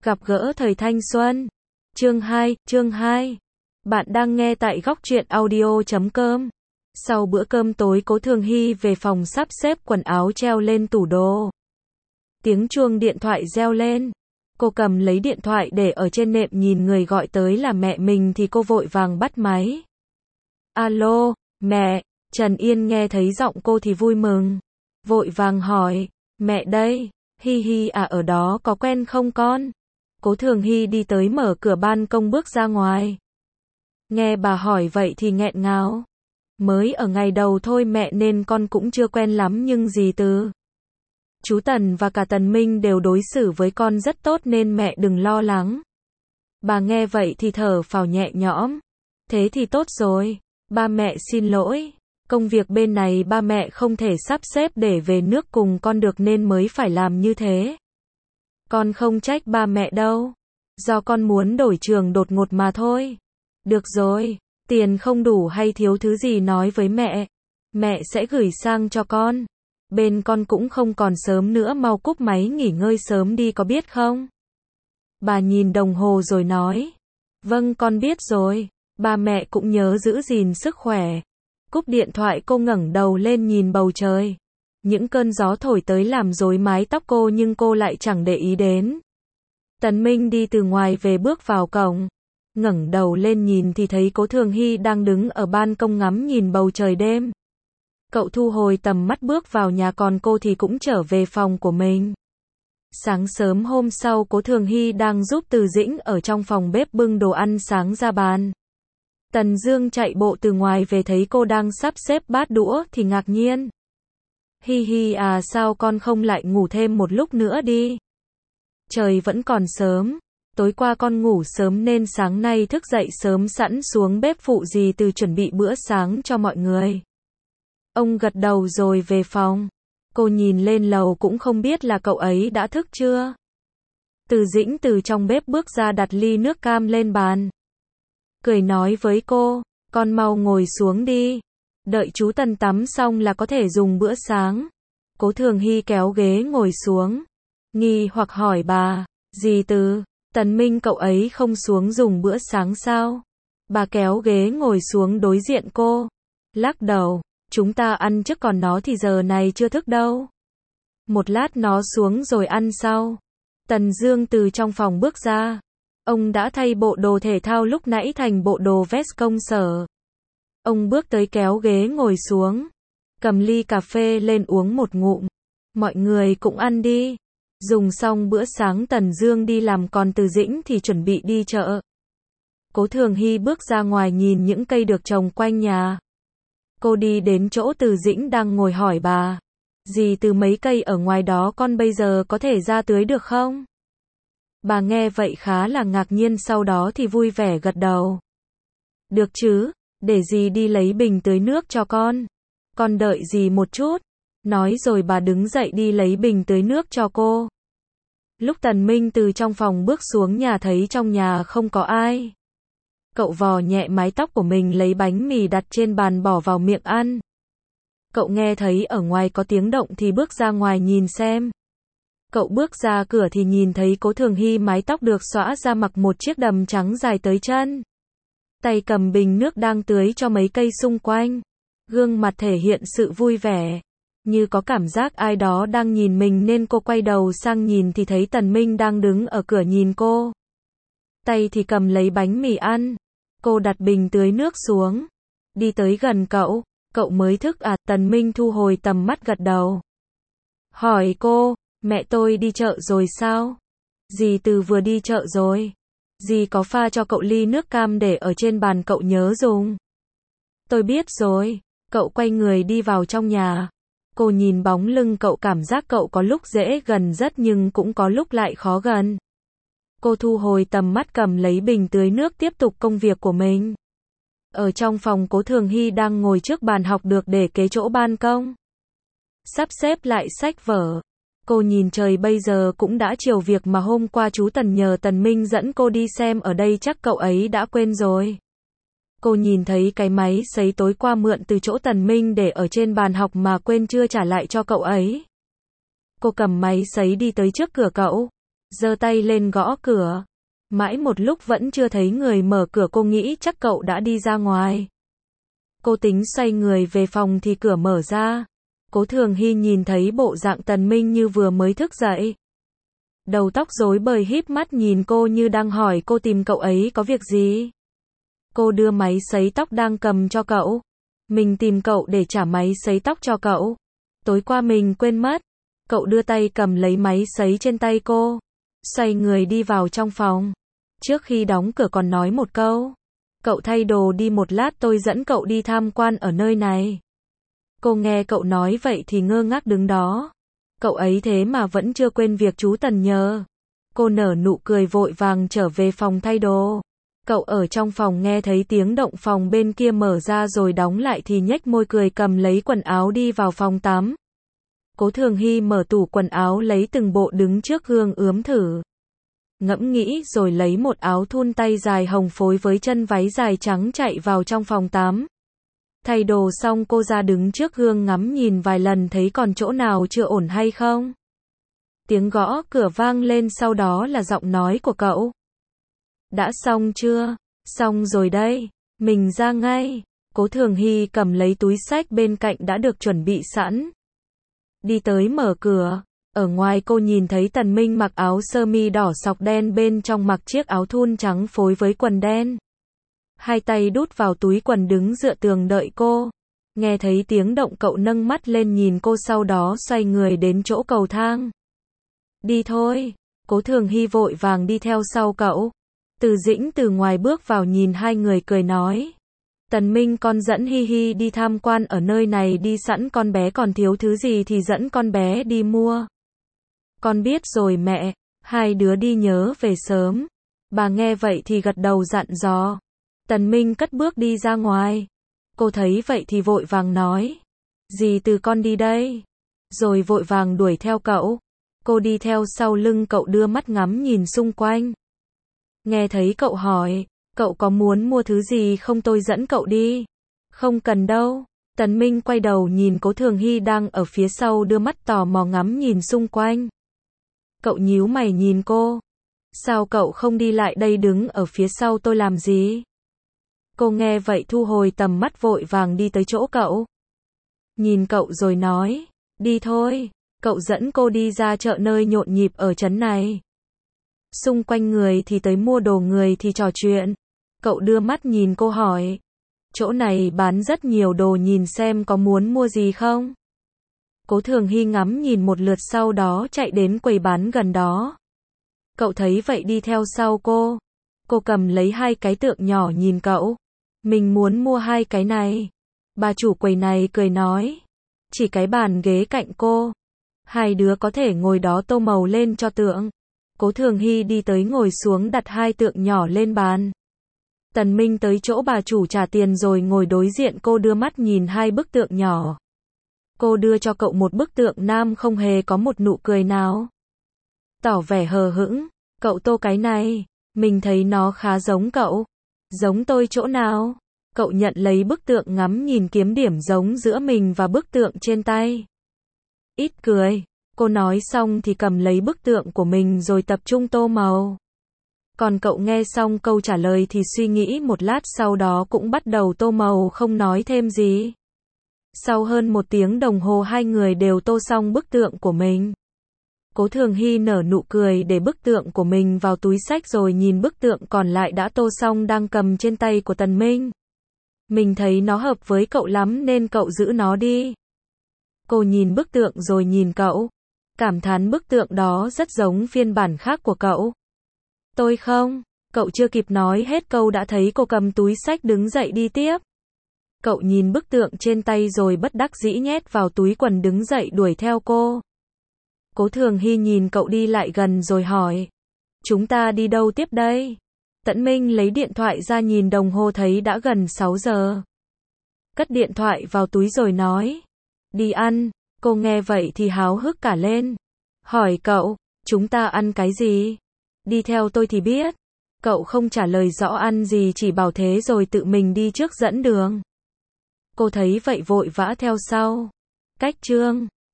Gặp gỡ thời thanh xuân. Chương 2. Bạn đang nghe tại góc truyện audio.com. Sau bữa cơm tối, Cố Thường Hy về phòng sắp xếp quần áo treo lên tủ đồ. Tiếng chuông điện thoại reo lên. Cô cầm lấy điện thoại để ở trên nệm, nhìn người gọi tới là mẹ mình thì cô vội vàng bắt máy. Alo, mẹ. Trần Yên nghe thấy giọng cô thì vui mừng. Vội vàng hỏi, mẹ đây, Hi Hi à, ở đó có quen không con? Cố Thường Hy đi tới mở cửa ban công bước ra ngoài. Nghe bà hỏi vậy thì nghẹn ngào. Mới ở ngày đầu thôi mẹ, nên con cũng chưa quen lắm, nhưng dì Từ, chú Tần và cả Tần Minh đều đối xử với con rất tốt nên mẹ đừng lo lắng. Bà nghe vậy thì thở phào nhẹ nhõm. Thế thì tốt rồi. Ba mẹ xin lỗi. Công việc bên này ba mẹ không thể sắp xếp để về nước cùng con được nên mới phải làm như thế. Con không trách ba mẹ đâu. Do con muốn đổi trường đột ngột mà thôi. Được rồi, tiền không đủ hay thiếu thứ gì nói với mẹ. Mẹ sẽ gửi sang cho con. Bên con cũng không còn sớm nữa, mau cúp máy nghỉ ngơi sớm đi có biết không? Bà nhìn đồng hồ rồi nói. Vâng, con biết rồi. Ba mẹ cũng nhớ giữ gìn sức khỏe. Cúp điện thoại, cô ngẩng đầu lên nhìn bầu trời. Những cơn gió thổi tới làm rối mái tóc cô nhưng cô lại chẳng để ý đến. Tần Minh đi từ ngoài về bước vào cổng. Ngẩng đầu lên nhìn thì thấy Cố Thường Hy đang đứng ở ban công ngắm nhìn bầu trời đêm. Cậu thu hồi tầm mắt bước vào nhà, còn cô thì cũng trở về phòng của mình. Sáng sớm hôm sau, Cố Thường Hy đang giúp Từ Dĩnh ở trong phòng bếp bưng đồ ăn sáng ra bàn. Tần Dương chạy bộ từ ngoài về thấy cô đang sắp xếp bát đũa thì ngạc nhiên. Hi Hi à, sao con không lại ngủ thêm một lúc nữa đi? Trời vẫn còn sớm. Tối qua con ngủ sớm nên sáng nay thức dậy sớm, sẵn xuống bếp phụ dì Từ chuẩn bị bữa sáng cho mọi người. Ông gật đầu rồi về phòng. Cô nhìn lên lầu cũng không biết là cậu ấy đã thức chưa. Từ Dĩnh từ trong bếp bước ra, đặt ly nước cam lên bàn. Cười nói với cô, con mau ngồi xuống đi. Đợi chú Tần tắm xong là có thể dùng bữa sáng. Cố Thường Hy kéo ghế ngồi xuống. Nghi hoặc hỏi bà, dì Từ, Tần Minh cậu ấy không xuống dùng bữa sáng sao? Bà kéo ghế ngồi xuống đối diện cô. Lắc đầu, chúng ta ăn trước, còn nó thì giờ này chưa thức đâu. Một lát nó xuống rồi ăn sau. Tần Dương từ trong phòng bước ra. Ông đã thay bộ đồ thể thao lúc nãy thành bộ đồ vest công sở. Ông bước tới kéo ghế ngồi xuống. Cầm ly cà phê lên uống một ngụm. Mọi người cũng ăn đi. Dùng xong bữa sáng Tần Dương đi làm, còn Từ Dĩnh thì chuẩn bị đi chợ. Cố Thường Hy bước ra ngoài nhìn những cây được trồng quanh nhà. Cô đi đến chỗ Từ Dĩnh đang ngồi hỏi bà. Dì Từ, mấy cây ở ngoài đó con bây giờ có thể ra tưới được không? Bà nghe vậy khá là ngạc nhiên, sau đó thì vui vẻ gật đầu. Được chứ, để dì đi lấy bình tưới nước cho con. Con đợi dì một chút. Nói rồi bà đứng dậy đi lấy bình tưới nước cho cô. Lúc Tần Minh từ trong phòng bước xuống nhà thấy trong nhà không có ai. Cậu vò nhẹ mái tóc của mình, lấy bánh mì đặt trên bàn bỏ vào miệng ăn. Cậu nghe thấy ở ngoài có tiếng động thì bước ra ngoài nhìn xem. Cậu bước ra cửa thì nhìn thấy Cố Thường Hy mái tóc được xõa ra, mặc một chiếc đầm trắng dài tới chân. Tay cầm bình nước đang tưới cho mấy cây xung quanh. Gương mặt thể hiện sự vui vẻ. Như có cảm giác ai đó đang nhìn mình nên cô quay đầu sang nhìn thì thấy Tần Minh đang đứng ở cửa nhìn cô. Tay thì cầm lấy bánh mì ăn. Cô đặt bình tưới nước xuống. Đi tới gần cậu. Cậu mới thức à? Tần Minh thu hồi tầm mắt gật đầu. Hỏi cô, mẹ tôi đi chợ rồi sao? Dì Từ vừa đi chợ rồi. Dì có pha cho cậu ly nước cam để ở trên bàn, cậu nhớ dùng. Tôi biết rồi. Cậu quay người đi vào trong nhà. Cô nhìn bóng lưng cậu, cảm giác cậu có lúc dễ gần rất nhưng cũng có lúc lại khó gần. Cô thu hồi tầm mắt, cầm lấy bình tưới nước tiếp tục công việc của mình. Ở trong phòng, Cố Thường Hy đang ngồi trước bàn học được để kế chỗ ban công. Sắp xếp lại sách vở. Cô nhìn trời, bây giờ cũng đã chiều, việc mà hôm qua chú Tần nhờ Tần Minh dẫn cô đi xem ở đây chắc cậu ấy đã quên rồi. Cô nhìn thấy cái máy sấy tối qua mượn từ chỗ Tần Minh để ở trên bàn học mà quên chưa trả lại cho cậu ấy. Cô cầm máy sấy đi tới trước cửa cậu. giơ tay lên gõ cửa. Mãi một lúc vẫn chưa thấy người mở cửa, cô nghĩ chắc cậu đã đi ra ngoài. Cô tính xoay người về phòng thì cửa mở ra. Cố Thường Hy nhìn thấy bộ dạng Tần Minh như vừa mới thức dậy. Đầu tóc rối bời híp mắt nhìn cô như đang hỏi cô tìm cậu ấy có việc gì. Cô đưa máy sấy tóc đang cầm cho cậu. Mình tìm cậu để trả máy sấy tóc cho cậu. Tối qua mình quên mất. Cậu đưa tay cầm lấy máy sấy trên tay cô. Xoay người đi vào trong phòng. Trước khi đóng cửa còn nói một câu. Cậu thay đồ đi một lát, tôi dẫn cậu đi tham quan ở nơi này. Cô nghe cậu nói vậy thì ngơ ngác đứng đó. Cậu ấy thế mà vẫn chưa quên việc chú Tần nhờ. Cô nở nụ cười vội vàng trở về phòng thay đồ. Cậu ở trong phòng nghe thấy tiếng động phòng bên kia mở ra rồi đóng lại thì nhếch môi cười cầm lấy quần áo đi vào phòng tắm. Cố Thường Hy mở tủ quần áo lấy từng bộ đứng trước gương ướm thử. Ngẫm nghĩ rồi lấy một áo thun tay dài hồng phối với chân váy dài trắng chạy vào trong phòng tắm. Thay đồ xong cô ra đứng trước gương ngắm nhìn vài lần thấy còn chỗ nào chưa ổn hay không. Tiếng gõ cửa vang lên, sau đó là giọng nói của cậu. Đã xong chưa? Xong rồi đây. Mình ra ngay. Cố Thường Hy cầm lấy túi xách bên cạnh đã được chuẩn bị sẵn. Đi tới mở cửa. Ở ngoài cô nhìn thấy Tần Minh mặc áo sơ mi đỏ sọc đen, bên trong mặc chiếc áo thun trắng phối với quần đen. Hai tay đút vào túi quần đứng dựa tường đợi cô. Nghe thấy tiếng động cậu nâng mắt lên nhìn cô, sau đó xoay người đến chỗ cầu thang. Đi thôi. Cố Thường Hy vội vàng đi theo sau cậu. Từ Dĩnh từ ngoài bước vào nhìn hai người cười nói. Tần Minh, con dẫn Hi Hi đi tham quan ở nơi này đi, sẵn con bé còn thiếu thứ gì thì dẫn con bé đi mua. Con biết rồi mẹ, hai đứa đi nhớ về sớm. Bà nghe vậy thì gật đầu dặn dò. Tần Minh cất bước đi ra ngoài. Cô thấy vậy thì vội vàng nói. Dì từ con đi đây. Rồi vội vàng đuổi theo cậu. Cô đi theo sau lưng cậu đưa mắt ngắm nhìn xung quanh. Nghe thấy cậu hỏi, cậu có muốn mua thứ gì không, tôi dẫn cậu đi. Không cần đâu. Tần Minh quay đầu nhìn Cố Thường Hy đang ở phía sau đưa mắt tò mò ngắm nhìn xung quanh. Cậu nhíu mày nhìn cô. Sao cậu không đi lại đây đứng ở phía sau tôi làm gì? Cô nghe vậy thu hồi tầm mắt vội vàng đi tới chỗ cậu. Nhìn cậu rồi nói, đi thôi. Cậu dẫn cô đi ra chợ nơi nhộn nhịp ở trấn này. Xung quanh người thì tới mua đồ, người thì trò chuyện. Cậu đưa mắt nhìn cô hỏi, chỗ này bán rất nhiều đồ, nhìn xem có muốn mua gì không? Cố Thường Hy ngắm nhìn một lượt sau đó chạy đến quầy bán gần đó. Cậu thấy vậy đi theo sau cô. Cô cầm lấy hai cái tượng nhỏ nhìn cậu. Mình muốn mua hai cái này. Bà chủ quầy này cười nói. Chỉ cái bàn ghế cạnh cô. Hai đứa có thể ngồi đó, tô màu lên cho tượng. Cố Thường Hy đi tới ngồi xuống đặt hai tượng nhỏ lên bàn. Tần Minh tới chỗ bà chủ trả tiền rồi ngồi đối diện cô, đưa mắt nhìn hai bức tượng nhỏ. Cô đưa cho cậu một bức tượng nam không hề có một nụ cười nào. Tỏ vẻ hờ hững. Cậu tô cái này. Mình thấy nó khá giống cậu. Giống tôi chỗ nào? Cậu nhận lấy bức tượng ngắm nhìn kiếm điểm giống giữa mình và bức tượng trên tay. Ít cười. Cô nói xong thì cầm lấy bức tượng của mình rồi tập trung tô màu. Còn cậu nghe xong câu trả lời thì suy nghĩ một lát, sau đó cũng bắt đầu tô màu không nói thêm gì. Sau hơn 1 tiếng đồng hồ hai người đều tô xong bức tượng của mình. Cố Thường Hy nở nụ cười để bức tượng của mình vào túi xách rồi nhìn bức tượng còn lại đã tô xong đang cầm trên tay của Tần Minh. Mình thấy nó hợp với cậu lắm nên cậu giữ nó đi. Cô nhìn bức tượng rồi nhìn cậu. Cảm thán bức tượng đó rất giống phiên bản khác của cậu. Tôi không. Cậu chưa kịp nói hết câu đã thấy cô cầm túi xách đứng dậy đi tiếp. Cậu nhìn bức tượng trên tay rồi bất đắc dĩ nhét vào túi quần đứng dậy đuổi theo cô. Cố Thường Hy nhìn cậu đi lại gần rồi hỏi. Chúng ta đi đâu tiếp đây? Tần Minh lấy điện thoại ra nhìn đồng hồ thấy đã gần 6 giờ. Cất điện thoại vào túi rồi nói. Đi ăn. Cô nghe vậy thì háo hức cả lên. Hỏi cậu, chúng ta ăn cái gì? Đi theo tôi thì biết. Cậu không trả lời rõ ăn gì, chỉ bảo thế rồi tự mình đi trước dẫn đường. Cô thấy vậy vội vã theo sau. Cách chương